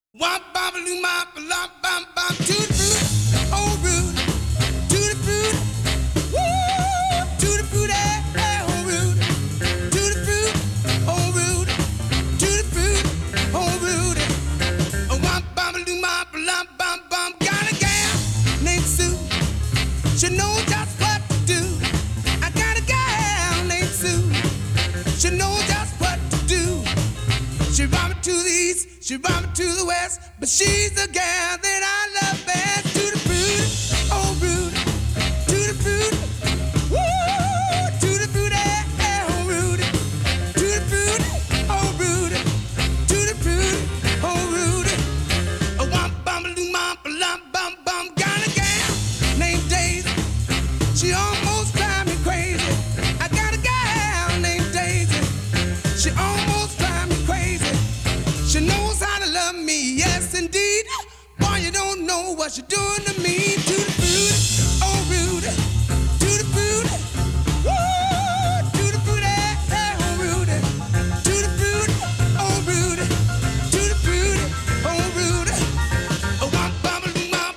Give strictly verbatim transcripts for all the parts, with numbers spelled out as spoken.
Wop bop loo mop lop bop bop to the fruit, oh root, to the fruit, woo, to the fruit, eh, eh, oh root, to the fruit, oh root, to the fruit, oh root. Wop bop loo mop lop bop bop. Got a gal named Sue, she knows just what to do. I got a gal named Sue, she knows just what to do. She brought me to the east, she brought me to the west, but she's the gal that I love best. To the fruit, oh root, to the fruit, woo, to the fruit, eh, eh, oh root, to the fruit, oh root, to the fruit, oh root. A womp bum loom bum lump bum bum. Got a gal named Daisy, she almost drives me crazy. I got a gal named Daisy, she almost drives me crazy. She knows how to love me, yes indeed. Boy, you don't know what you're doing to me. To the fruit, oh rude, to the fruit, woo, to the fruit, eh, eh, oh rude, to the fruit, oh rude, to the fruit, oh rude. Oh, womp bum loom bum.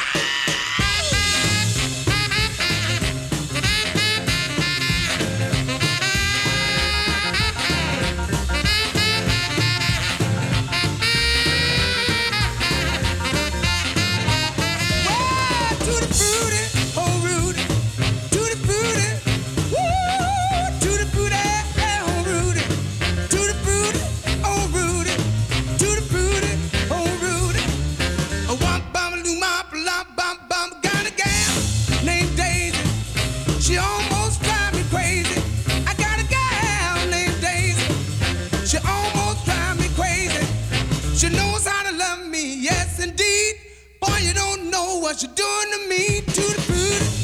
To the fruity, oh Rudy, to the fruity, woo, to the fruity, eh, oh Rudy, to the fruity, oh Rudy, to the fruity, oh Rudy. A womp bum loom mop lop bum bum. Got a gal named Daisy, she almost drives me crazy. I got a gal named Daisy, she almost drives me crazy. She knows how to love me, yes indeed. Boy, you don't know what you're doing to me. To the fruit.